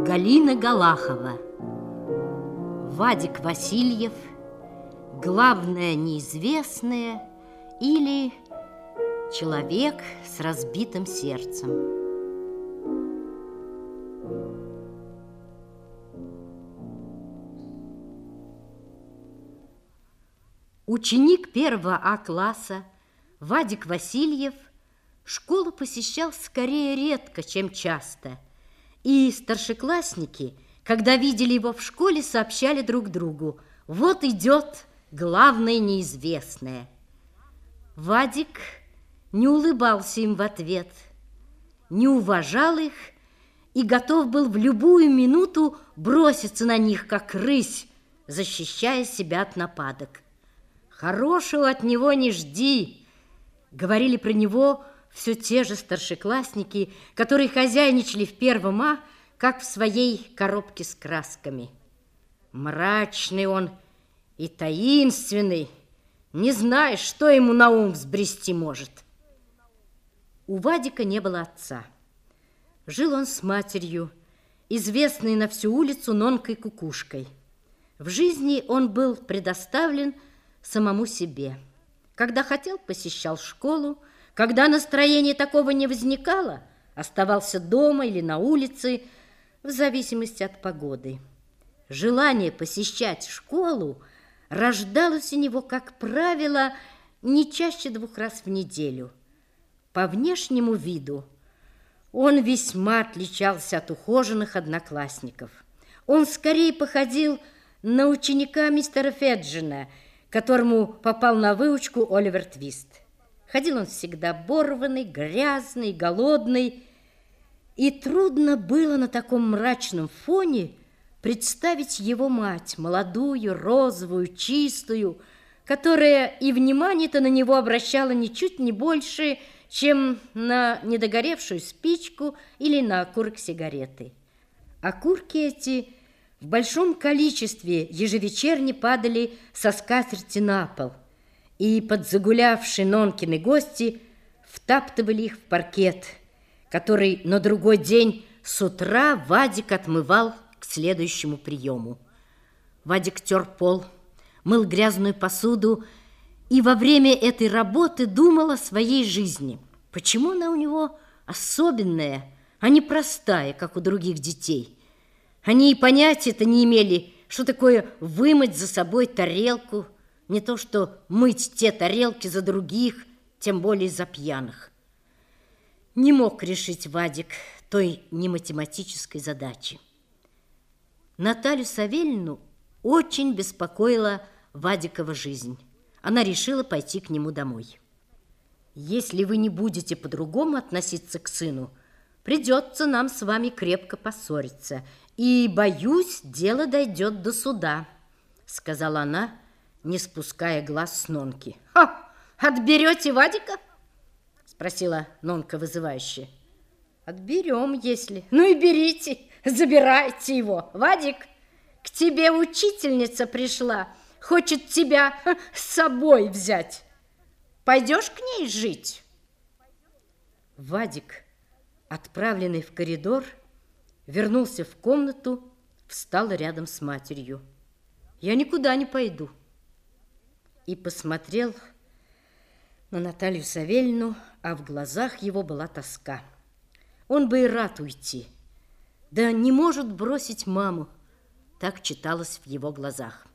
Галина Галахова. Вадик Васильев. Главное неизвестное или человек с разбитым сердцем. Ученик 1 А класса Вадик Васильев школу посещал скорее редко, чем часто. И старшеклассники, когда видели его в школе, сообщали друг другу: вот идет главное неизвестное. Вадик не улыбался им в ответ, не уважал их и готов был в любую минуту броситься на них, как рысь, защищая себя от нападок. «Хорошего от него не жди», — говорили про него все те же старшеклассники, которые хозяйничали в 1 А, как в своей коробке с красками. Мрачный он и таинственный, не знаешь, что ему на ум взбрести может. У Вадика не было отца. Жил он с матерью, известной на всю улицу Нонкой Кукушкой. В жизни он был предоставлен самому себе. Когда хотел, посещал школу, когда настроение такого не возникало, оставался дома или на улице, в зависимости от погоды. Желание посещать школу рождалось у него, как правило, не чаще 2 раз в неделю. По внешнему виду он весьма отличался от ухоженных одноклассников. Он скорее походил на ученика мистера Феджина, которому попал на выучку Оливер Твист. Ходил он всегда оборванный, грязный, голодный, и трудно было на таком мрачном фоне представить его мать, молодую, розовую, чистую, которая и внимание-то на него обращала ничуть не больше, чем на недогоревшую спичку или на окурок сигареты. Окурки эти в большом количестве ежевечерне падали со скатерти на пол, и подзагулявшие Нонкины гости втаптывали их в паркет, который на другой день с утра Вадик отмывал к следующему приему. Вадик тер пол, мыл грязную посуду и во время этой работы думал о своей жизни. Почему она у него особенная, а не простая, как у других детей? Они и понятия-то не имели, что такое вымыть за собой тарелку, не то что мыть те тарелки за других, тем более за пьяных. Не мог решить Вадик той нематематической задачи. Наталью Савельевну очень беспокоила Вадикова жизнь. Она решила пойти к нему домой. «Если вы не будете по-другому относиться к сыну, придется нам с вами крепко поссориться, и, боюсь, дело дойдет до суда», сказала она, не спуская глаз с Нонки. «Ха! Отберете Вадика?» спросила Нонка вызывающе. «Отберем, если. Ну и берите, забирайте его. Вадик, к тебе учительница пришла, хочет тебя с собой взять. Пойдешь к ней жить?» Вадик, отправленный в коридор, вернулся в комнату, встал рядом с матерью. «Я никуда не пойду». И посмотрел на Наталью Савельевну, а в глазах его была тоска. Он бы и рад уйти, да не может бросить маму. Так читалось в его глазах.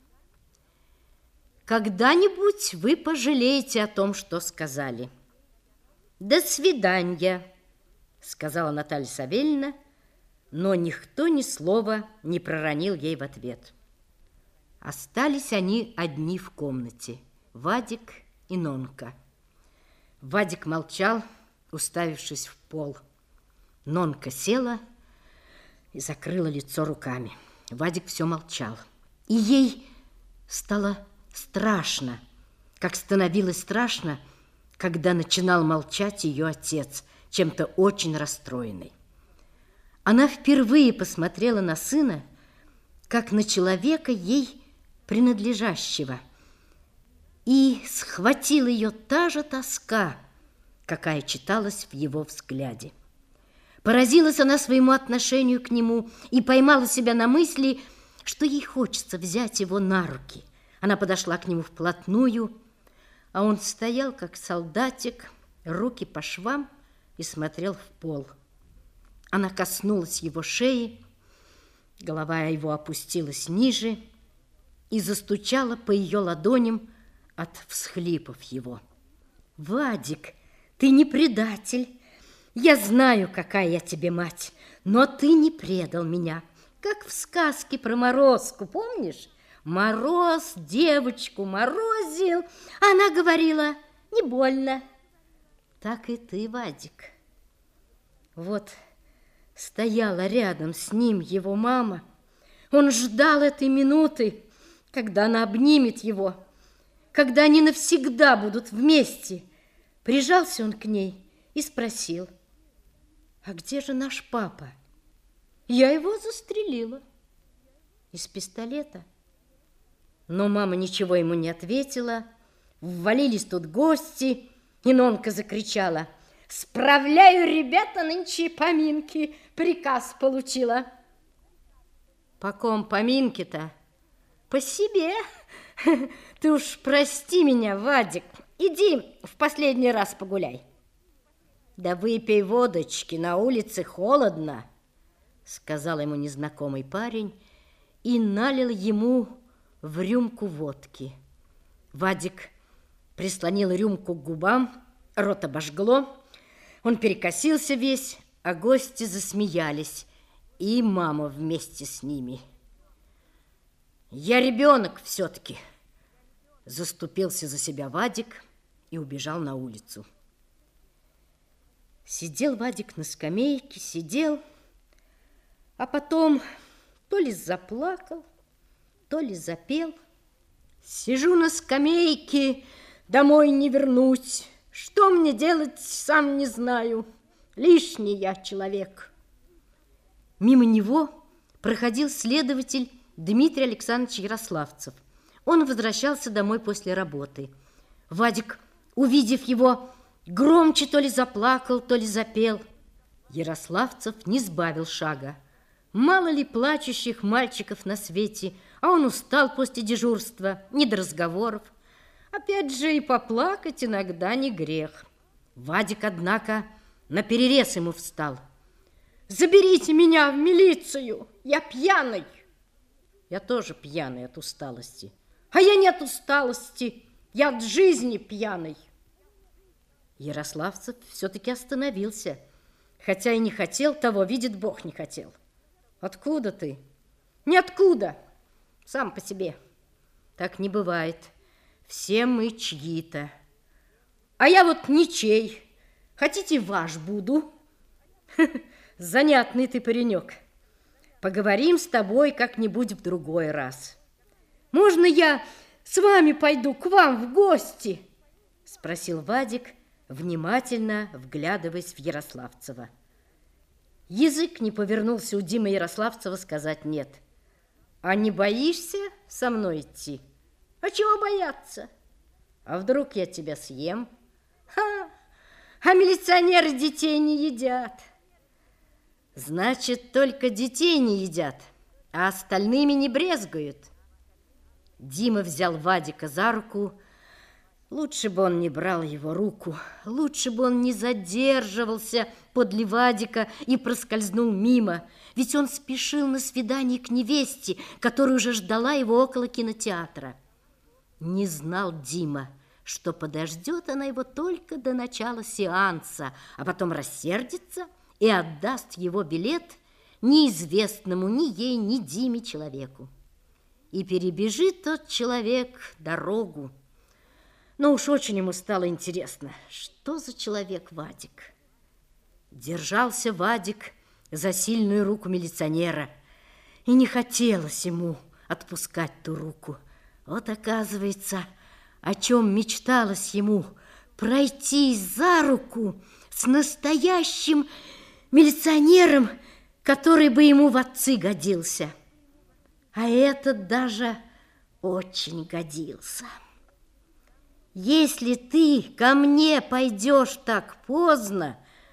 «Когда-нибудь вы пожалеете о том, что сказали». «До свидания», сказала Наталья Савельевна, но никто ни слова не проронил ей в ответ. Остались они одни в комнате, Вадик и Нонка. Вадик молчал, уставившись в пол. Нонка села и закрыла лицо руками. Вадик все молчал. И ей стало страшно, как становилось страшно, когда начинал молчать ее отец, чем-то очень расстроенный. Она впервые посмотрела на сына, как на человека ей принадлежащего, и схватила ее та же тоска, какая читалась в его взгляде. Поразилась она своему отношению к нему и поймала себя на мысли, что ей хочется взять его на руки. Она подошла к нему вплотную, а он стоял, как солдатик, руки по швам, и смотрел в пол. Она коснулась его шеи, голова его опустилась ниже и застучала по ее ладоням от всхлипов его. «Вадик, ты не предатель. Я знаю, какая я тебе мать, но ты не предал меня, как в сказке про Морозку, помнишь? Мороз девочку морозил, она говорила, не больно. Так и ты, Вадик». Вот стояла рядом с ним его мама. Он ждал этой минуты, когда она обнимет его, когда они навсегда будут вместе. Прижался он к ней и спросил: «А где же наш папа?» «Я его застрелила». «Из пистолета?» Но мама ничего ему не ответила. Ввалились тут гости, и Нонка закричала: «Справляю, ребята, нынче поминки, приказ получила». «По ком поминки-то?» «По себе. Ты уж прости меня, Вадик, иди в последний раз погуляй». «Да выпей водочки, на улице холодно», сказал ему незнакомый парень и налил ему в рюмку водки. Вадик прислонил рюмку к губам, рот обожгло, он перекосился весь, а гости засмеялись, и мама вместе с ними. «Я ребенок все-таки», заступился за себя Вадик и убежал на улицу. Сидел Вадик на скамейке, сидел, а потом то ли заплакал, то ли запел. «Сижу на скамейке, домой не вернусь. Что мне делать, сам не знаю. Лишний я человек». Мимо него проходил следователь Дмитрий Александрович Ярославцев. Он возвращался домой после работы. Вадик, увидев его, громче то ли заплакал, то ли запел. Ярославцев не сбавил шага. Мало ли плачущих мальчиков на свете, а он устал после дежурства, не до разговоров. Опять же, и поплакать иногда не грех. Вадик, однако, наперерез ему встал. «Заберите меня в милицию, я пьяный». «Я тоже пьяный от усталости». «А я не от усталости, я от жизни пьяный». Ярославцев все-таки остановился, хотя и не хотел того, видит Бог, не хотел. «Откуда ты?» «Ниоткуда, сам по себе». «Так не бывает, все мы чьи-то». «А я вот ничей, хотите, ваш буду?» «Занятный ты паренек. Поговорим с тобой как-нибудь в другой раз». «Можно я с вами пойду к вам в гости?» Спросил Вадик, внимательно вглядываясь в Ярославцева. Язык не повернулся у Димы Ярославцева сказать «нет». «А не боишься со мной идти?» «А чего бояться?» «А вдруг я тебя съем?» «Ха! А милиционеры детей не едят». «Значит, только детей не едят, а остальными не брезгуют». Дима взял Вадика за руку. Лучше бы он не брал его руку, лучше бы он не задерживался подле Вадика и проскользнул мимо, ведь он спешил на свидание к невесте, которая уже ждала его около кинотеатра. Не знал Дима, что подождет она его только до начала сеанса, а потом рассердится и отдаст его билет неизвестному ни ей, ни Диме человеку. И перебежит тот человек дорогу. Но уж очень ему стало интересно, что за человек Вадик. Держался Вадик за сильную руку милиционера, и не хотелось ему отпускать ту руку. Вот, оказывается, о чем мечталось ему: пройти за руку с настоящим милиционером, который бы ему в отцы годился. А этот даже очень годился. «Если ты ко мне пойдешь так поздно,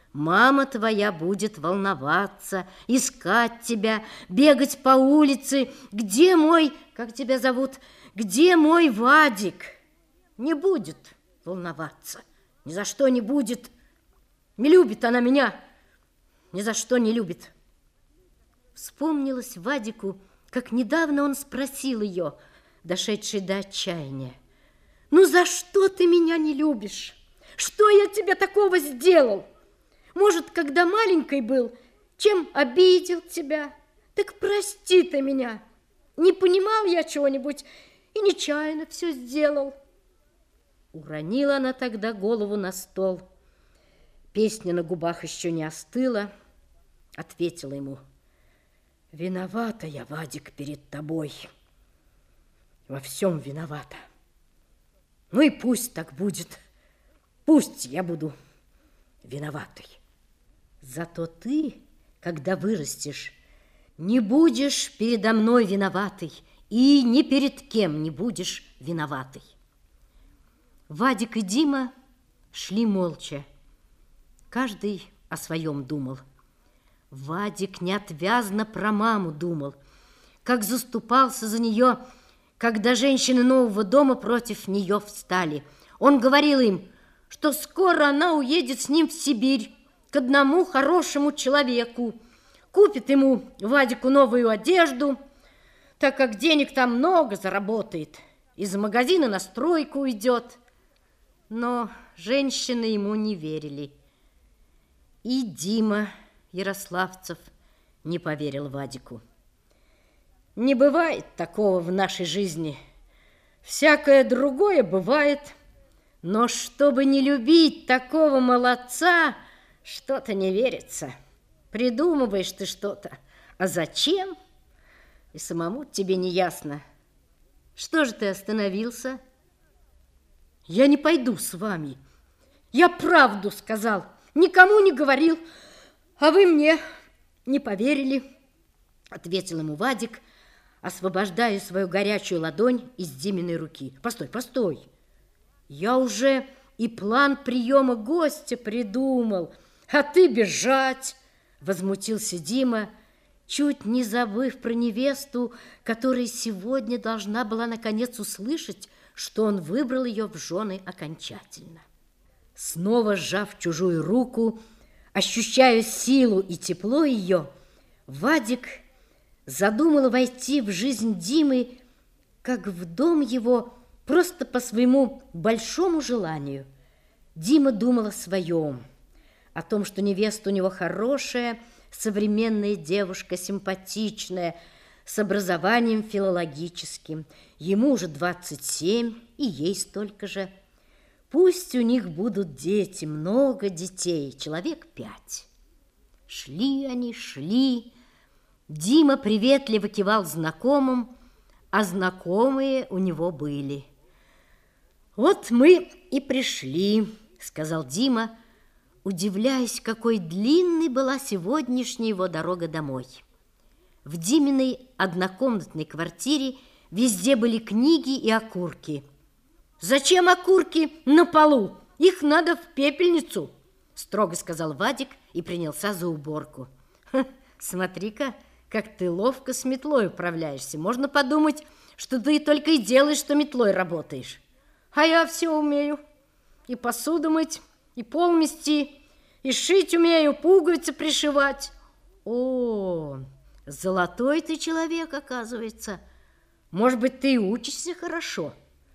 Мама твоя будет волноваться, искать тебя, бегать по улице. Где мой, как тебя зовут, где мой Вадик? Не будет волноваться, ни за что не будет. Не любит она меня, ни за что не любит. Вспомнилось Вадику, как недавно он спросил ее, дошедший до отчаяния: «Ну за что ты меня не любишь? Что я тебе такого сделал? Может, когда маленькой был, чем обидел тебя? Так прости ты меня. Не понимал я чего-нибудь и нечаянно все сделал». Уронила она тогда голову на стол. Песня на губах еще не остыла. Ответила ему: «Виновата я, Вадик, перед тобой. Во всем виновата. Ну и пусть так будет. Пусть я буду виноватой. Зато ты, когда вырастешь, не будешь передо мной виноватой и ни перед кем не будешь виноватой». Вадик и Дима шли молча. Каждый о своем думал. Вадик неотвязно про маму думал, как заступался за нее, когда женщины нового дома против нее встали. Он говорил им, что скоро она уедет с ним в Сибирь к одному хорошему человеку, купит ему, Вадику, новую одежду, так как денег там много заработает, из магазина на стройку уйдет. Но женщины ему не верили. И Дима Ярославцев не поверил Вадику. Не бывает такого в нашей жизни. Всякое другое бывает, но чтобы не любить такого молодца, что-то не верится. Придумываешь ты что-то, а зачем? И самому тебе не ясно. Что же ты остановился? Я не пойду с вами. Я правду сказал, никому не говорил, а вы мне не поверили, ответил ему Вадик, освобождая свою горячую ладонь из Диминой руки. Постой, постой. Я уже и план приема гостя придумал, а ты бежать, возмутился Дима, чуть не забыв про невесту, которая сегодня должна была наконец услышать, что он выбрал ее в жены окончательно. Снова сжав чужую руку, ощущая силу и тепло ее, Вадик задумал войти в жизнь Димы, как в дом его, просто по своему большому желанию. Дима думал о своем, о том, что невеста у него хорошая, современная девушка, симпатичная, с образованием филологическим. Ему уже 27, и ей столько же. Пусть у них будут дети, много детей, человек 5. Шли они, шли. Дима приветливо кивал знакомым, а знакомые у него были. «Вот мы и пришли», — сказал Дима, удивляясь, какой длинной была сегодняшняя его дорога домой. В Диминой однокомнатной квартире везде были книги и окурки. «Зачем окурки на полу? Их надо в пепельницу», — строго сказал Вадик и принялся за уборку. «Смотри-ка, как ты ловко с метлой управляешься. Можно подумать, что ты только и делаешь, что метлой работаешь. А я все умею. И посуду мыть, и пол мести, и шить умею, пуговицы пришивать. О, золотой ты человек, оказывается. Может быть, ты и учишься хорошо».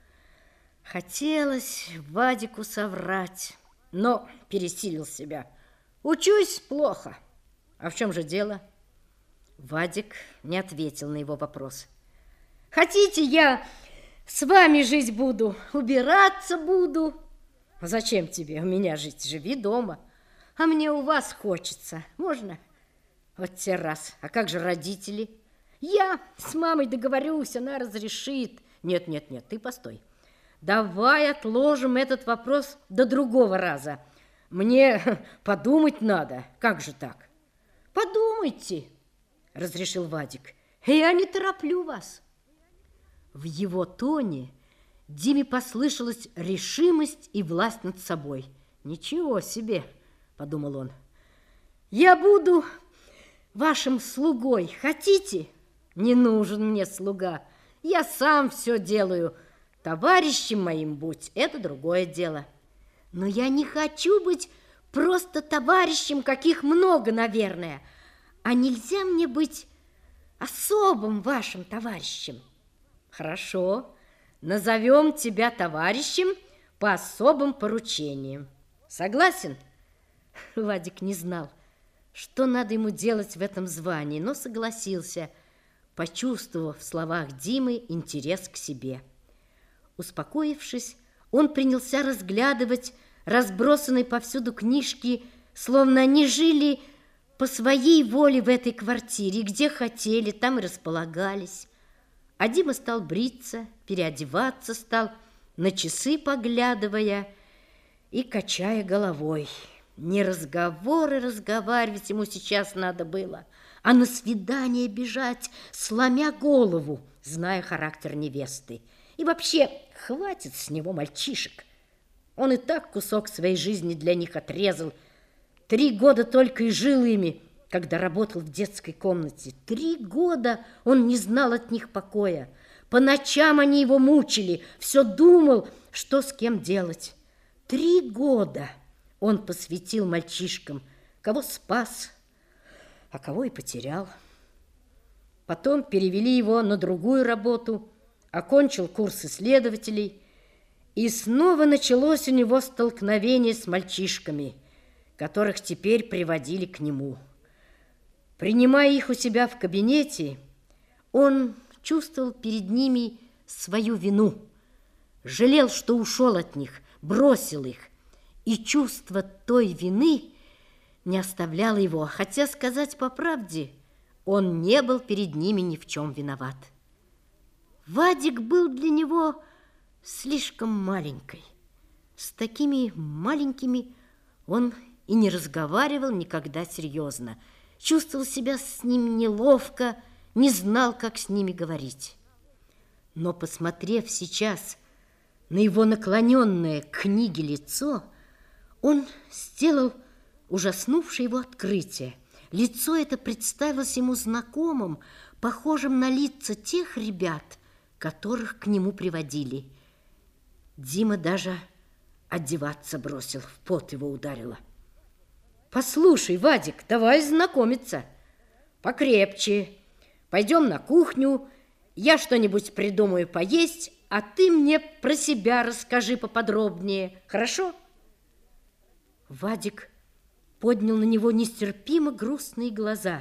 Хотелось Вадику соврать, но пересилил себя. «Учусь плохо. А в чем же дело?» Вадик не ответил на его вопрос. «Хотите, я с вами жить буду, убираться буду?» «Зачем тебе у меня жить? Живи дома. А мне у вас хочется. Можно?» «Вот те раз. А как же родители?» «Я с мамой договорюсь, она разрешит». «Нет, нет, нет, ты постой. Давай отложим этот вопрос до другого раза. Мне подумать надо. Как же так?» «Подумайте», — разрешил Вадик. «Я не тороплю вас». В его тоне Диме послышалась решимость и власть над собой. «Ничего себе», — подумал он, Я буду вашим слугой. Хотите? Не нужен мне слуга. Я сам все делаю. Товарищем моим будь, это другое дело. Но я не хочу быть просто товарищем, каких много, наверное. А нельзя мне быть особым вашим товарищем? Хорошо, назовем тебя товарищем по особым поручениям. Согласен? Вадик не знал, что надо ему делать в этом звании, но согласился, почувствовав в словах Димы интерес к себе. Успокоившись, он принялся разглядывать разбросанные повсюду книжки, словно они жили по своей воле в этой квартире, где хотели, там и располагались. А Дима стал бриться, переодеваться стал, на часы поглядывая и качая головой. Не разговоры разговаривать ему сейчас надо было, а на свидание бежать, сломя голову, зная характер невесты. И вообще, хватит с него мальчишек. Он и так кусок своей жизни для них отрезал. 3 года только и жил ими, когда работал в детской комнате. 3 года он не знал от них покоя. По ночам они его мучили, все думал, что с кем делать. 3 года он посвятил мальчишкам, кого спас, а кого и потерял. Потом перевели его на другую работу, окончил курс исследователей, и снова началось у него столкновение с мальчишками, которых теперь приводили к нему. Принимая их у себя в кабинете, он чувствовал перед ними свою вину, жалел, что ушел от них, бросил их, и чувство той вины не оставляло его, хотя, сказать по правде, он не был перед ними ни в чем виноват. Вадик был для него слишком маленькой. С такими маленькими он и не разговаривал никогда серьезно. Чувствовал себя с ним неловко, не знал, как с ними говорить. Но, посмотрев сейчас на его наклоненное к книге лицо, он сделал ужаснувшее его открытие. Лицо это представилось ему знакомым, похожим на лица тех ребят, которых к нему приводили. Дима даже одеваться бросил, в пот его ударило. Послушай, Вадик, давай знакомиться. Покрепче. Пойдем на кухню, я что-нибудь придумаю поесть, а ты мне про себя расскажи поподробнее, хорошо? Вадик поднял на него нестерпимо грустные глаза,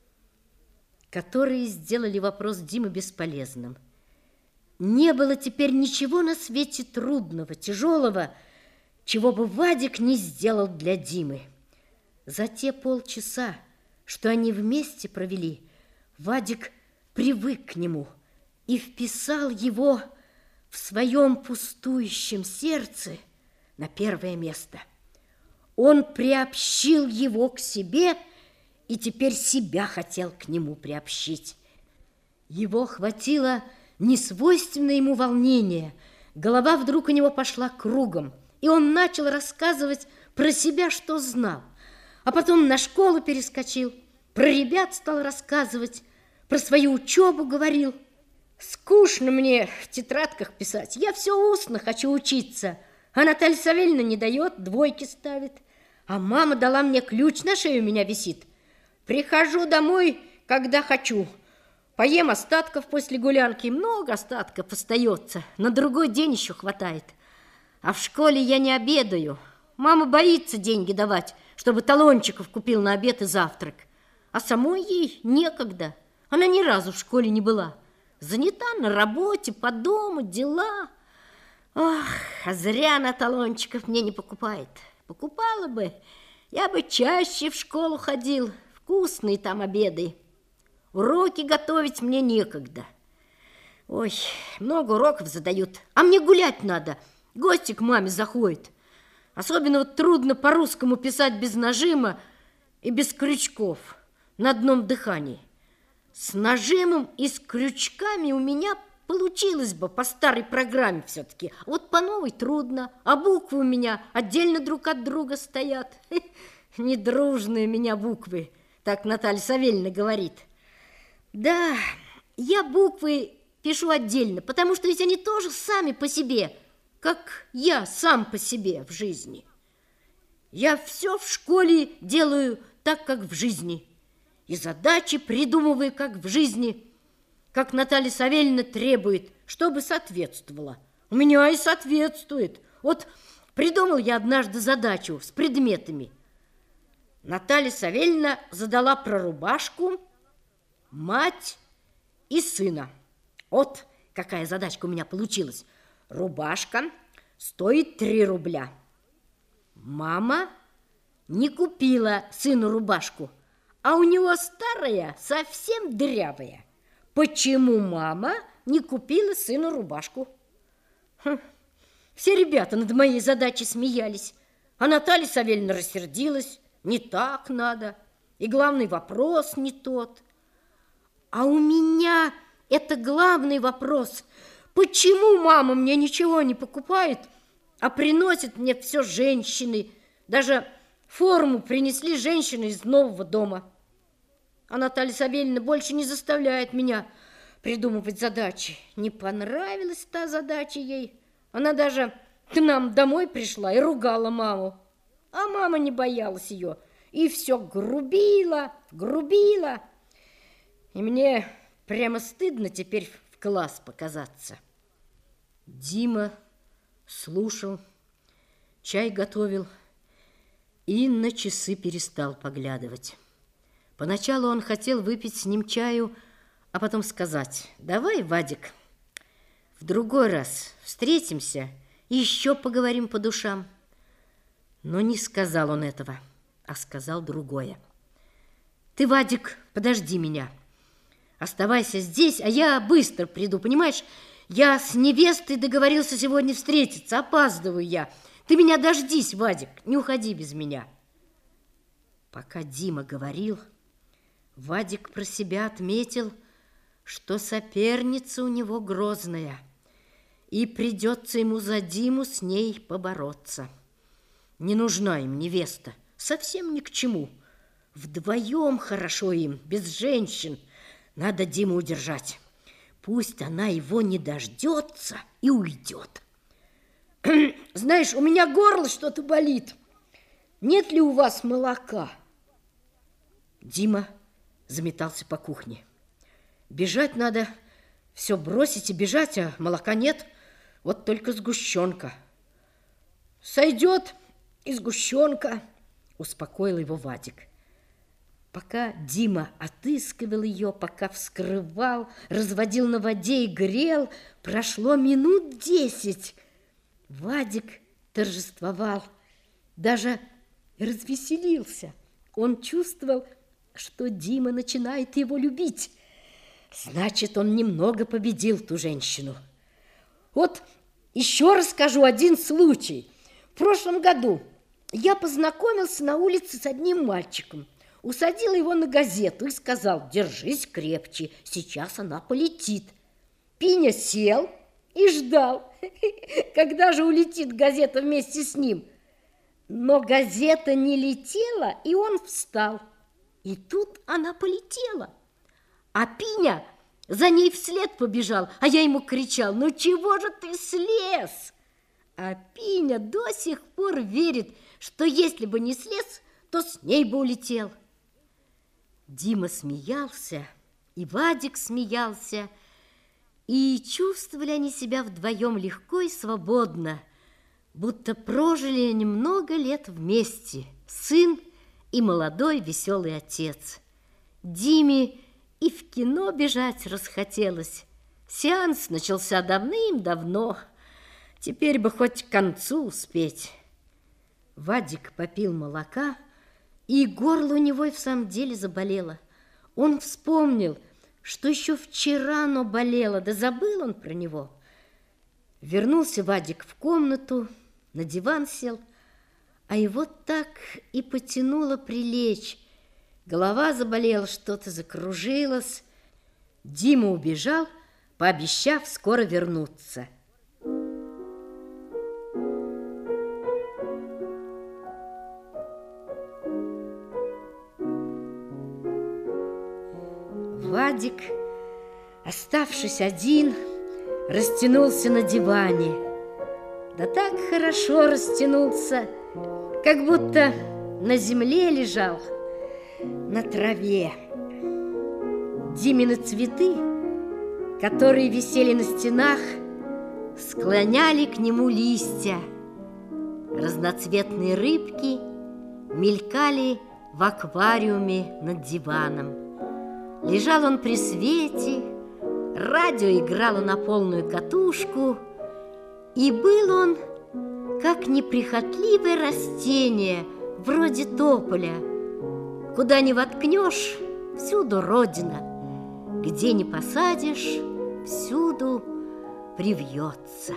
которые сделали вопрос Димы бесполезным. Не было теперь ничего на свете трудного, тяжелого, чего бы Вадик не сделал для Димы. За те полчаса, что они вместе провели, Вадик привык к нему и вписал его в своем пустующем сердце на первое место. Он приобщил его к себе и теперь себя хотел к нему приобщить. Его хватило несвойственное ему волнение. Голова вдруг у него пошла кругом, и он начал рассказывать про себя, что знал. А потом на школу перескочил, про ребят стал рассказывать, про свою учебу говорил. Скучно мне в тетрадках писать, я все устно хочу учиться. А Наталья Савельевна не дает, 2 ставит. А мама дала мне ключ, на шее у меня висит. Прихожу домой, когда хочу. Поем остатков после гулянки, много остатков остается. На другой день еще хватает. А в школе я не обедаю. Мама боится деньги давать, чтобы талончиков купил на обед и завтрак. А самой ей некогда. Она ни разу в школе не была. Занята на работе, по дому, дела. Ох, а зря она талончиков мне не покупает. Покупала бы, я бы чаще в школу ходил. Вкусные там обеды. Уроки готовить мне некогда. Ой, много уроков задают, а мне гулять надо. Гости к маме заходят. Особенно вот трудно по-русскому писать без нажима и без крючков на одном дыхании. С нажимом и с крючками у меня получилось бы по старой программе все-таки. Вот по новой трудно, а буквы у меня отдельно друг от друга стоят. недружные у меня буквы, так Наталья Савельевна говорит. Да, я буквы пишу отдельно, потому что ведь они тоже сами по себе, как я сам по себе в жизни. Я все в школе делаю так, как в жизни, и задачи придумываю, как в жизни, как Наталья Савельевна требует, чтобы соответствовало. У меня и соответствует. Вот придумал я однажды задачу с предметами. Наталья Савельевна задала про рубашку, мать и сына. Вот какая задачка у меня получилась. Рубашка стоит 3 рубля. Мама не купила сыну рубашку, а у него старая, совсем дырявая. Почему мама не купила сыну рубашку? Все ребята над моей задачей смеялись, а Наталья Савельевна рассердилась. Не так надо, и главный вопрос не тот. А у меня это главный вопрос. Почему мама мне ничего не покупает, а приносит мне все женщины? Даже форму принесли женщины из нового дома. А Наталья Савельевна больше не заставляет меня придумывать задачи. Не понравилась та задача ей. Она даже к нам домой пришла и ругала маму. А мама не боялась ее и все грубила. И мне прямо стыдно теперь в класс показаться. Дима слушал, чай готовил и на часы перестал поглядывать. Поначалу он хотел выпить с ним чаю, а потом сказать: давай, Вадик, в другой раз встретимся и еще поговорим по душам. Но не сказал он этого, а сказал другое. Ты, Вадик, подожди меня. Оставайся здесь, а я быстро приду, понимаешь? Я с невестой договорился сегодня встретиться, опаздываю я. Ты меня дождись, Вадик, не уходи без меня. Пока Дима говорил, Вадик про себя отметил, что соперница у него грозная, и придется ему за Диму с ней побороться. Не нужна им невеста, совсем ни к чему. Вдвоем хорошо им, без женщин. Надо Диму удержать. Пусть она его не дождется и уйдет. Знаешь, у меня горло что-то болит. Нет ли у вас молока? Дима заметался по кухне. Бежать надо, все бросить и бежать, а молока нет. Вот только сгущенка. Сойдет и сгущенка, успокоил его Вадик. Пока Дима отыскивал ее, пока вскрывал, разводил на воде и грел, прошло минут 10. Вадик торжествовал, даже развеселился. Он чувствовал, что Дима начинает его любить. Значит, он немного победил ту женщину. Вот еще расскажу один случай. В прошлом году я познакомился на улице с одним мальчиком. Усадил его на газету и сказал: держись крепче, сейчас она полетит. Пиня сел и ждал, когда же улетит газета вместе с ним. Но газета не летела, и он встал. И тут она полетела. А Пиня за ней вслед побежал, а я ему кричал: ну чего же ты слез? А Пиня до сих пор верит, что если бы не слез, то с ней бы улетел. Дима смеялся, и Вадик смеялся, и чувствовали они себя вдвоем легко и свободно, будто прожили немного лет вместе, сын и молодой веселый отец. Диме и в кино бежать расхотелось. Сеанс начался давным-давно, теперь бы хоть к концу успеть. Вадик попил молока, и горло у него и в самом деле заболело. Он вспомнил, что еще вчера оно болело, да забыл он про него. Вернулся Вадик в комнату, на диван сел, а его так и потянуло прилечь. Голова заболела, что-то закружилось. Дима убежал, пообещав скоро вернуться. Вадик, оставшись один, растянулся на диване. Да так хорошо растянулся, как будто на земле лежал, на траве. Димины цветы, которые висели на стенах, склоняли к нему листья. Разноцветные рыбки мелькали в аквариуме над диваном. Лежал он при свете, радио играло на полную катушку, и был он как неприхотливое растение, вроде тополя. Куда ни воткнешь, всюду родина, где ни посадишь, всюду привьется.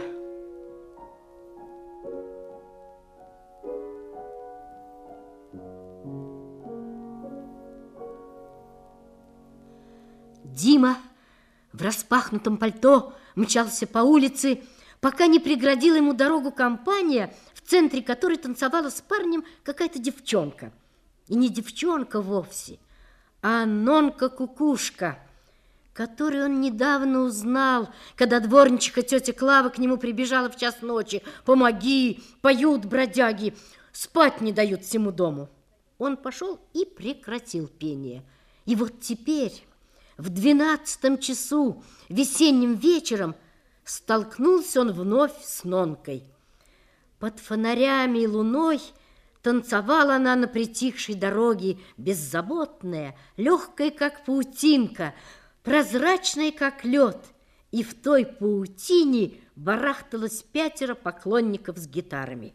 Дима в распахнутом пальто мчался по улице, пока не преградила ему дорогу компания, в центре которой танцевала с парнем какая-то девчонка. И не девчонка вовсе, а Нонка-кукушка, которую он недавно узнал, когда дворничиха тетя Клава к нему прибежала в час ночи. «Помоги, поют бродяги, спать не дают всему дому». Он пошел и прекратил пение. И вот теперь, в 12 часу, весенним вечером, столкнулся он вновь с Нонкой. Под фонарями и луной танцевала она на притихшей дороге, беззаботная, легкая, как паутинка, прозрачная, как лед. И в той паутине барахталось 5 поклонников с гитарами.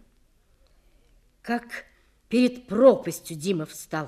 Как перед пропастью Дима встал.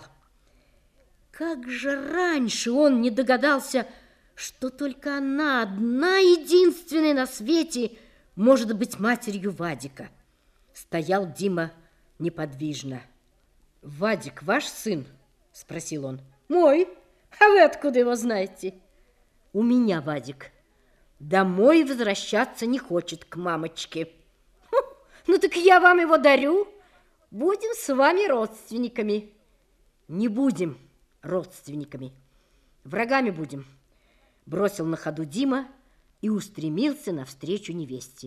Как же раньше он не догадался, что только она, одна единственная на свете, может быть матерью Вадика. Стоял Дима неподвижно. «Вадик, ваш сын?» – спросил он. «Мой. А вы откуда его знаете?» «У меня Вадик. Домой возвращаться не хочет к мамочке». «Ну так я вам его дарю. Будем с вами родственниками». «Не будем родственниками. Врагами будем», – бросил на ходу Дима и устремился навстречу невесте.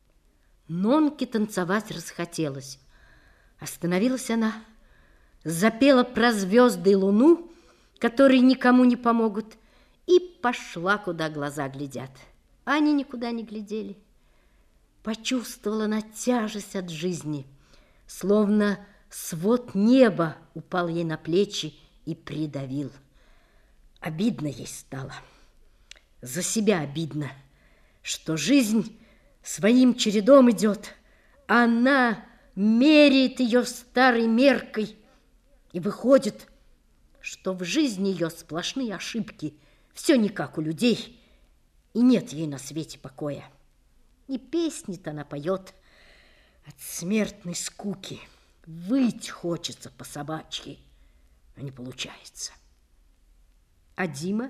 Нонке танцевать расхотелось. Остановилась она, запела про звезды и луну, которые никому не помогут, и пошла, куда глаза глядят. Они никуда не глядели. Почувствовала она тяжесть от жизни, словно свод неба упал ей на плечи и придавил. Обидно ей стало. За себя обидно, что жизнь своим чередом идет, а она меряет ее старой меркой, и выходит, что в жизни ее сплошные ошибки, все не как у людей, и нет ей на свете покоя. И песни-то она поет от смертной скуки. Выть хочется по-собачьи, а не получается. А Дима,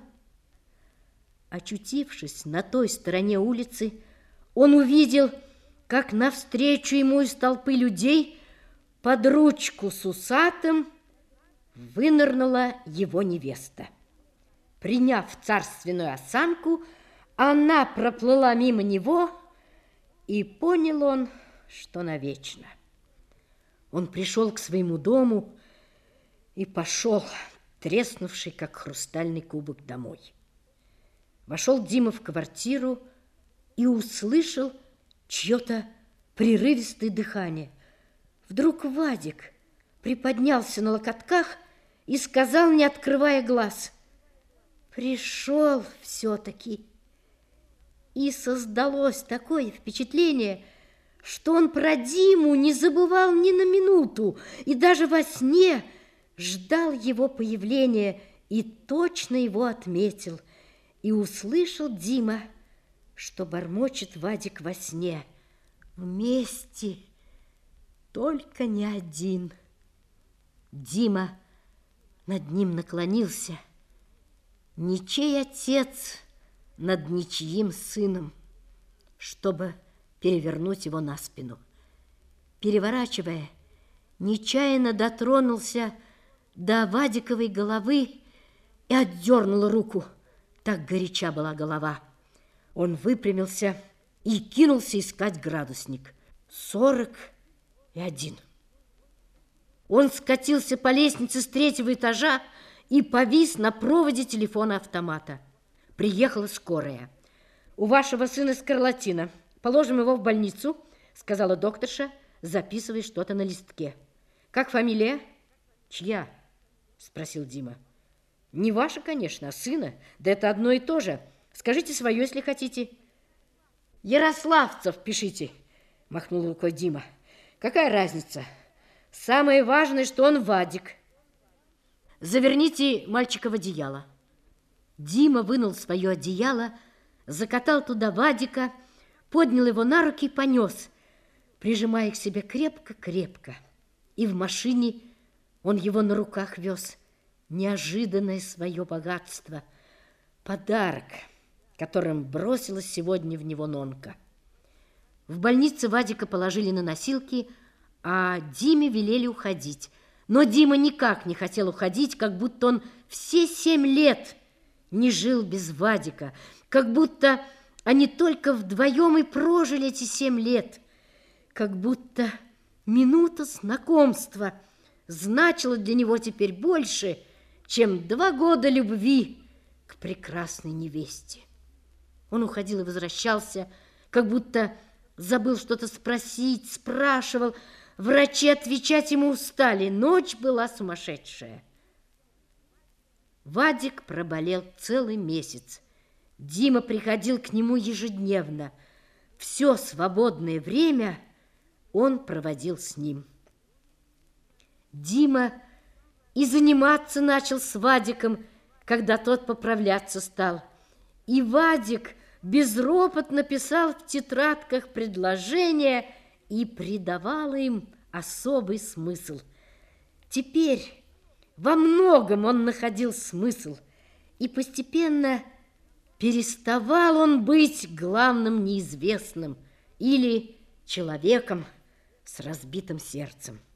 очутившись на той стороне улицы, он увидел, как навстречу ему из толпы людей под ручку с усатым вынырнула его невеста. Приняв царственную осанку, она проплыла мимо него, и понял он, что навечно. Он пришел к своему дому и пошел, треснувший, как хрустальный кубок, домой. Вошел Дима в квартиру и услышал чье-то прерывистое дыхание. Вдруг Вадик приподнялся на локотках и сказал, не открывая глаз: «Пришел все-таки». И создалось такое впечатление, что он про Диму не забывал ни на минуту и даже во сне ждал его появления и точно его отметил. И услышал Дима, что бормочет Вадик во сне: «Вместе, только не один». Дима над ним наклонился. Ничей отец над ничьим сыном, чтобы перевернуть его на спину. Переворачивая, нечаянно дотронулся до Вадиковой головы и отдернул руку. Так горяча была голова. Он выпрямился и кинулся искать градусник. 41. Он скатился по лестнице с 3-го этажа и повис на проводе телефона-автомата. Приехала скорая. «У вашего сына скарлатина. Положим его в больницу», сказала докторша, записывая что-то на листке. «Как фамилия?» «Чья?» спросил Дима. «Не ваша, конечно, а сына. Да это одно и то же. Скажите свое, если хотите». «Ярославцев пишите», махнул рукой Дима. «Какая разница? Самое важное, что он Вадик. Заверните мальчика в одеяло». Дима вынул свое одеяло, закатал туда Вадика, поднял его на руки и понес, прижимая к себе крепко-крепко. И в машине он его на руках вез. Неожиданное свое богатство. Подарок, которым бросилась сегодня в него Нонка. В больнице Вадика положили на носилки, а Диме велели уходить. Но Дима никак не хотел уходить, как будто он все 7 лет не жил без Вадика, как будто они только вдвоем и прожили эти 7 лет, как будто минута знакомства значила для него теперь больше, чем 2 года любви к прекрасной невесте. Он уходил и возвращался, как будто забыл что-то спросить, спрашивал. Врачи отвечать ему устали, ночь была сумасшедшая. Вадик проболел целый месяц. Дима приходил к нему ежедневно. Все свободное время он проводил с ним. Дима и заниматься начал с Вадиком, когда тот поправляться стал. И Вадик безропотно писал в тетрадках предложения и придавал им особый смысл. Теперь во многом он находил смысл, и постепенно переставал он быть главным неизвестным или человеком с разбитым сердцем.